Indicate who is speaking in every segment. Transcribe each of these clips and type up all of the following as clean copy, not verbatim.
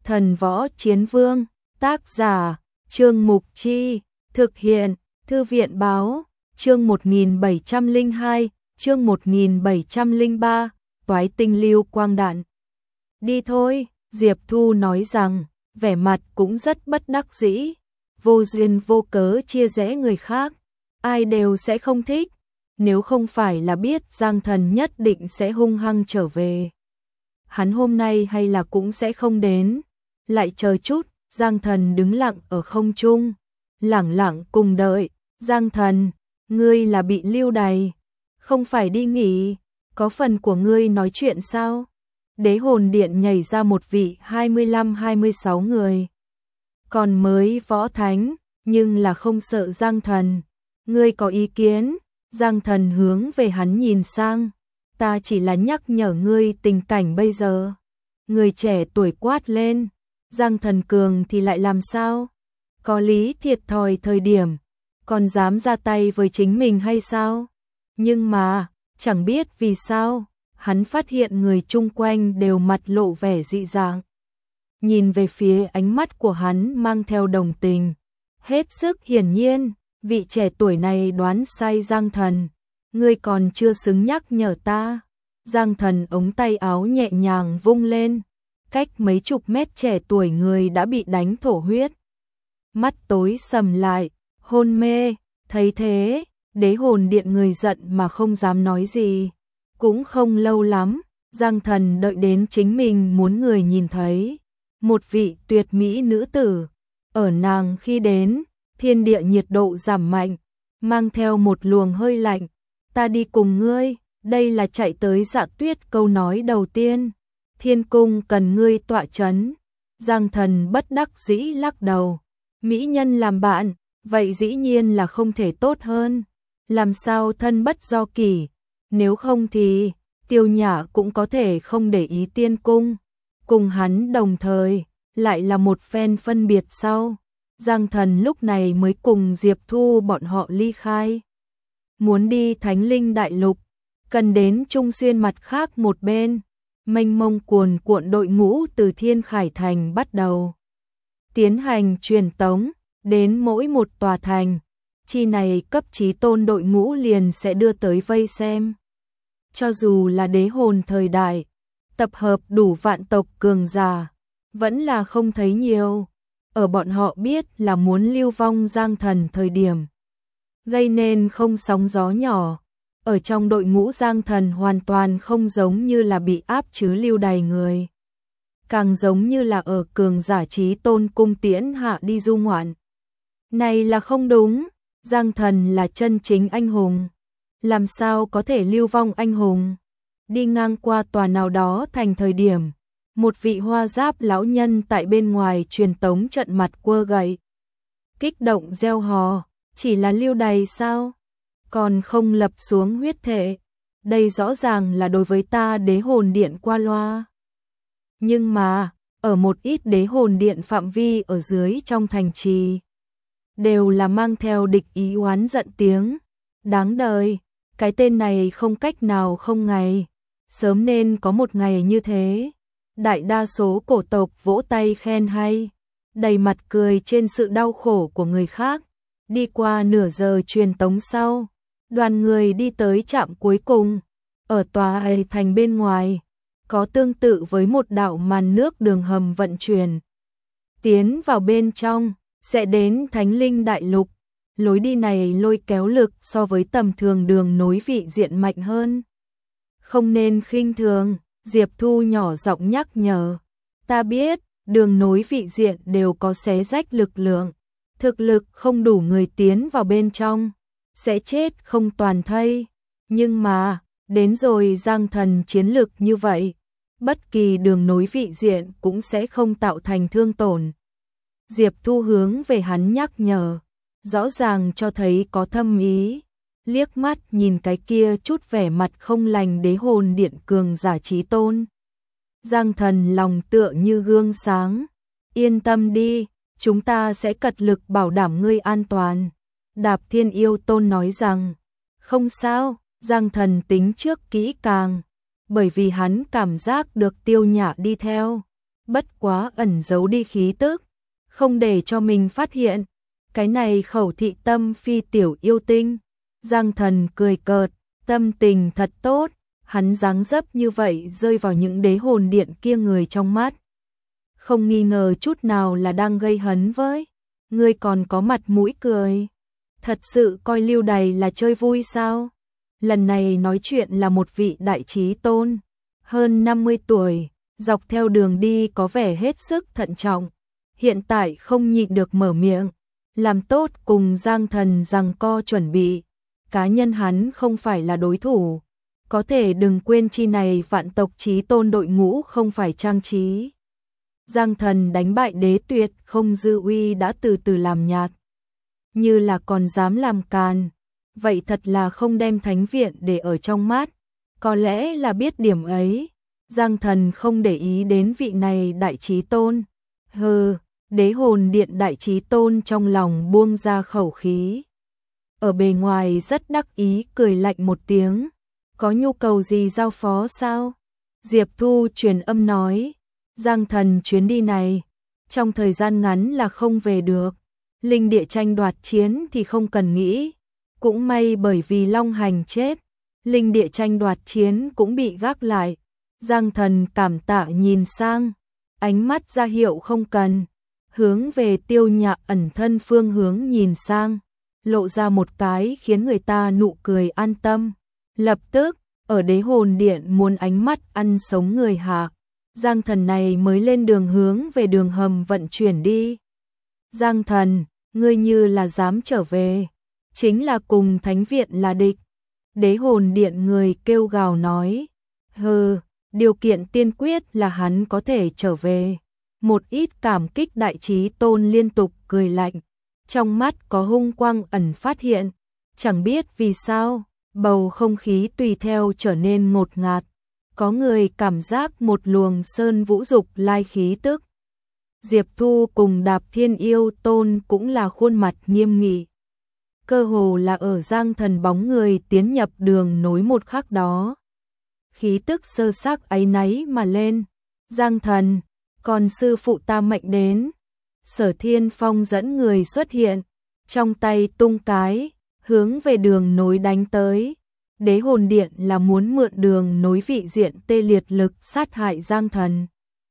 Speaker 1: Thần Võ Chiến Vương, tác giả, Trương Mục Chi, thực hiện, Thư viện Báo, chương 1702, chương 1703, Toái tinh lưu quang đạn. Đi thôi, Diệp Thu nói rằng, vẻ mặt cũng rất bất đắc dĩ, vô duyên vô cớ chia rẽ người khác, ai đều sẽ không thích, nếu không phải là biết Giang Thần nhất định sẽ hung hăng trở về. Hắn hôm nay hay là cũng sẽ không đến, lại chờ chút. Giang Thần đứng lặng ở không trung, lẳng lặng cùng đợi. Giang Thần, ngươi là bị lưu đày, không phải đi nghỉ, có phần của ngươi nói chuyện sao? Đế hồn điện nhảy ra một vị 25-26 người, còn mới võ thánh, nhưng là không sợ Giang Thần. Ngươi có ý kiến? Giang Thần hướng về hắn nhìn sang, ta chỉ là nhắc nhở ngươi tình cảnh bây giờ. Người trẻ tuổi quát lên. Giang Thần cường thì lại làm sao? Có lý thiệt thòi thời điểm, còn dám ra tay với chính mình hay sao? Nhưng mà, chẳng biết vì sao, hắn phát hiện người chung quanh đều mặt lộ vẻ dị dạng. Nhìn về phía ánh mắt của hắn mang theo đồng tình. Hết sức hiển nhiên, vị trẻ tuổi này đoán sai Giang Thần. Ngươi còn chưa xứng nhắc nhở ta. Giang Thần ống tay áo nhẹ nhàng vung lên. Cách mấy chục mét trẻ tuổi người đã bị đánh thổ huyết. Mắt tối sầm lại, hôn mê, thấy thế, đế hồn điện người giận mà không dám nói gì. Cũng không lâu lắm, Giang Thần đợi đến chính mình muốn người nhìn thấy. Một vị tuyệt mỹ nữ tử, ở nàng khi đến, thiên địa nhiệt độ giảm mạnh, mang theo một luồng hơi lạnh. Ta đi cùng ngươi, đây là chạy tới Dạ Tuyết câu nói đầu tiên. Thiên cung cần ngươi tọa chấn. Giang Thần bất đắc dĩ lắc đầu. Mỹ nhân làm bạn, vậy dĩ nhiên là không thể tốt hơn. Làm sao thân bất do kỷ, nếu không thì Tiêu Nhã cũng có thể không để ý tiên cung. Cùng hắn đồng thời, lại là một phen phân biệt sau. Giang Thần lúc này mới cùng Diệp Thu bọn họ ly khai. Muốn đi Thánh Linh Đại Lục, cần đến Trung Xuyên mặt khác một bên. Mênh mông cuồn cuộn đội ngũ từ Thiên Khải Thành bắt đầu tiến hành truyền tống đến mỗi một tòa thành. Chi này cấp chí tôn đội ngũ liền sẽ đưa tới vây xem. Cho dù là đế hồn thời đại, tập hợp đủ vạn tộc cường giả, vẫn là không thấy nhiều. Ở bọn họ biết là muốn lưu vong Giang Thần thời điểm, gây nên không sóng gió nhỏ. Ở trong đội ngũ Giang Thần hoàn toàn không giống như là bị áp chứ lưu đày người. Càng giống như là ở cường giả chí tôn cung tiễn hạ đi du ngoạn. Này là không đúng, Giang Thần là chân chính anh hùng. Làm sao có thể lưu vong anh hùng? Đi ngang qua tòa nào đó thành thời điểm, một vị hoa giáp lão nhân tại bên ngoài truyền tống trận mặt quơ gậy. Kích động reo hò, chỉ là lưu đày sao? Còn không lập xuống huyết thể. Đây rõ ràng là đối với ta đế hồn điện qua loa. Nhưng mà, ở một ít đế hồn điện phạm vi ở dưới trong thành trì, đều là mang theo địch ý oán giận tiếng. Đáng đời, cái tên này không cách nào không ngày. Sớm nên có một ngày như thế. Đại đa số cổ tộc vỗ tay khen hay, đầy mặt cười trên sự đau khổ của người khác. Đi qua nửa giờ truyền tống sau, đoàn người đi tới trạm cuối cùng. Ở tòa ấy thành bên ngoài, có tương tự với một đạo màn nước đường hầm vận chuyển. Tiến vào bên trong, sẽ đến Thánh Linh Đại Lục. Lối đi này lôi kéo lực so với tầm thường đường nối vị diện mạnh hơn. Không nên khinh thường, Diệp Thu nhỏ giọng nhắc nhở. Ta biết, đường nối vị diện đều có xé rách lực lượng. Thực lực không đủ người tiến vào bên trong, sẽ chết không toàn thây. Nhưng mà, đến rồi Giang Thần chiến lực như vậy, bất kỳ đường nối vị diện cũng sẽ không tạo thành thương tổn. Diệp Thu hướng về hắn nhắc nhở, rõ ràng cho thấy có thâm ý. Liếc mắt nhìn cái kia chút vẻ mặt không lành đế hồn điện cường giả chí tôn. Giang Thần lòng tựa như gương sáng. Yên tâm đi, chúng ta sẽ cật lực bảo đảm ngươi an toàn. Đạp Thiên Yêu Tôn nói rằng, không sao, Giang Thần tính trước kỹ càng, bởi vì hắn cảm giác được Tiêu Nhã đi theo, bất quá ẩn giấu đi khí tức, không để cho mình phát hiện. Cái này Khẩu Thị Tâm Phi tiểu yêu tinh. Giang Thần cười cợt, tâm tình thật tốt, hắn dáng dấp như vậy rơi vào những đế hồn điện kia người trong mắt. Không nghi ngờ chút nào là đang gây hấn với. Ngươi còn có mặt mũi cười. Thật sự coi Lưu Đày là chơi vui sao? Lần này nói chuyện là một vị đại trí tôn, hơn 50 tuổi, dọc theo đường đi có vẻ hết sức thận trọng. Hiện tại không nhịn được mở miệng, làm tốt cùng Giang Thần giằng co chuẩn bị. Cá nhân hắn không phải là đối thủ. Có thể đừng quên chi này vạn tộc trí tôn đội ngũ không phải trang trí. Giang Thần đánh bại Đế Tuyệt không dư uy đã từ từ làm nhạt. Như là còn dám làm càn. Vậy thật là không đem Thánh Viện để ở trong mắt. Có lẽ là biết điểm ấy. Giang Thần không để ý đến vị này đại trí tôn. Hừ, đế hồn điện đại trí tôn trong lòng buông ra khẩu khí. Ở bề ngoài rất đắc ý cười lạnh một tiếng. Có nhu cầu gì giao phó sao? Diệp Thu truyền âm nói. Giang Thần chuyến đi này, trong thời gian ngắn là không về được. Linh địa tranh đoạt chiến thì không cần nghĩ. Cũng may bởi vì Long Hành chết, linh địa tranh đoạt chiến cũng bị gác lại. Giang Thần cảm tạ nhìn sang, ánh mắt ra hiệu không cần. Hướng về Tiêu Nhạc ẩn thân phương hướng nhìn sang, lộ ra một cái khiến người ta nụ cười an tâm. Lập tức, ở đế hồn điện muốn ánh mắt ăn sống người hạ. Giang Thần này mới lên đường hướng về đường hầm vận chuyển đi. Giang Thần, ngươi như là dám trở về, chính là cùng Thánh Viện là địch. Đế hồn điện người kêu gào nói. Hừ, điều kiện tiên quyết là hắn có thể trở về. Một ít cảm kích đại trí tôn liên tục cười lạnh. Trong mắt có hung quang ẩn phát hiện. Chẳng biết vì sao, bầu không khí tùy theo trở nên ngột ngạt. Có người cảm giác một luồng sơn vũ dục lai khí tức. Diệp Thu cùng Đạp Thiên Yêu Tôn cũng là khuôn mặt nghiêm nghị. Cơ hồ là ở Giang Thần bóng người tiến nhập đường nối một khắc đó. Khí tức sơ xác áy náy mà lên. Giang Thần, còn sư phụ ta mệnh đến. Sở Thiên Phong dẫn người xuất hiện, trong tay tung cái, hướng về đường nối đánh tới. Đế hồn điện là muốn mượn đường nối vị diện tê liệt lực sát hại Giang Thần.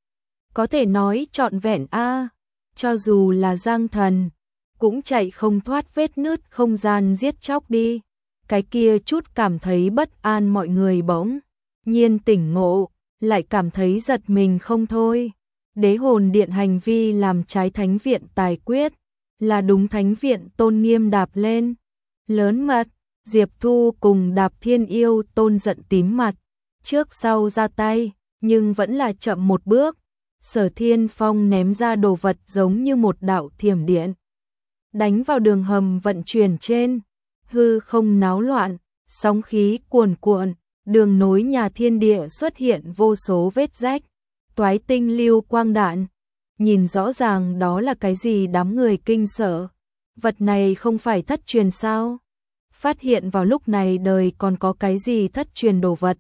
Speaker 1: Có thể nói trọn vẹn a, cho dù là Giang Thần, cũng chạy không thoát vết nứt không gian giết chóc đi. Cái kia chút cảm thấy bất an mọi người bỗng nhiên tỉnh ngộ, lại cảm thấy giật mình không thôi. Đế hồn điện hành vi làm trái Thánh Viện tài quyết, là đúng Thánh Viện tôn nghiêm đạp lên. Lớn mật, Diệp Thu cùng Đạp Thiên Yêu Tôn giận tím mặt, trước sau ra tay, nhưng vẫn là chậm một bước. Sở Thiên Phong ném ra đồ vật giống như một đạo thiểm điện, đánh vào đường hầm vận chuyển trên. Hư không náo loạn, sóng khí cuồn cuộn, đường nối nhà thiên địa xuất hiện vô số vết rách. Toái tinh lưu quang đạn, nhìn rõ ràng đó là cái gì đám người kinh sợ. Vật này không phải thất truyền sao? Phát hiện vào lúc này đời còn có cái gì thất truyền đồ vật.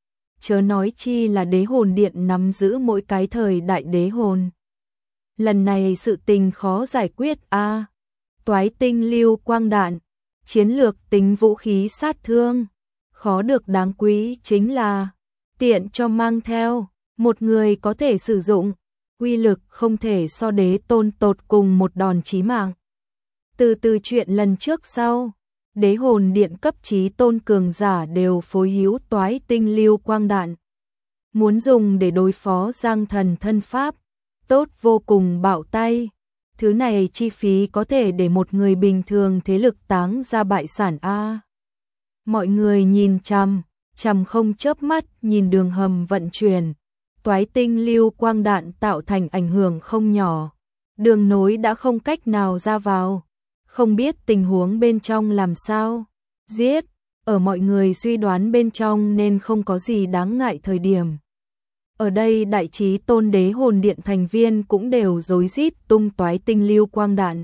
Speaker 1: Chớ nói chi là đế hồn điện nắm giữ mỗi cái thời đại đế hồn. Lần này sự tình khó giải quyết a. Toái tinh lưu quang đạn, chiến lược tính vũ khí sát thương, khó được đáng quý chính là tiện cho mang theo, một người có thể sử dụng, uy lực không thể so đế tôn tột cùng một đòn chí mạng. Từ chuyện lần trước sau, đế hồn điện cấp chí tôn cường giả đều phối hữu toái tinh lưu quang đạn. Muốn dùng để đối phó Giang Thần thân pháp, tốt vô cùng bạo tay. Thứ này chi phí có thể để một người bình thường thế lực táng ra bại sản a. Mọi người nhìn chằm không chớp mắt nhìn đường hầm vận chuyển. Toái tinh lưu quang đạn tạo thành ảnh hưởng không nhỏ. Đường nối đã không cách nào ra vào. Không biết tình huống bên trong làm sao. Giết, ở mọi người suy đoán bên trong nên không có gì đáng ngại thời điểm. Ở đây đại trí tôn đế hồn điện thành viên cũng đều rối rít tung toái tinh lưu quang đạn.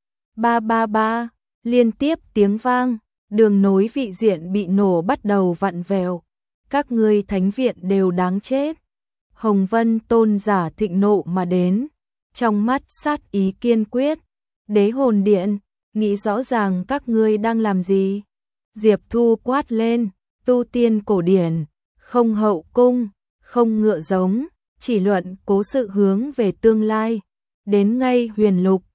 Speaker 1: Ba ba ba, liên tiếp tiếng vang, đường nối vị diện bị nổ bắt đầu vặn vẹo. Các ngươi Thánh Viện đều đáng chết. Hồng Vân tôn giả thịnh nộ mà đến, trong mắt sát ý kiên quyết. Đế hồn điện, nghĩ rõ ràng các ngươi đang làm gì? Diệp Thu quát lên, tu tiên cổ điển, không hậu cung, không ngựa giống, chỉ luận cố sự hướng về tương lai. Đến ngay Huyền Lục,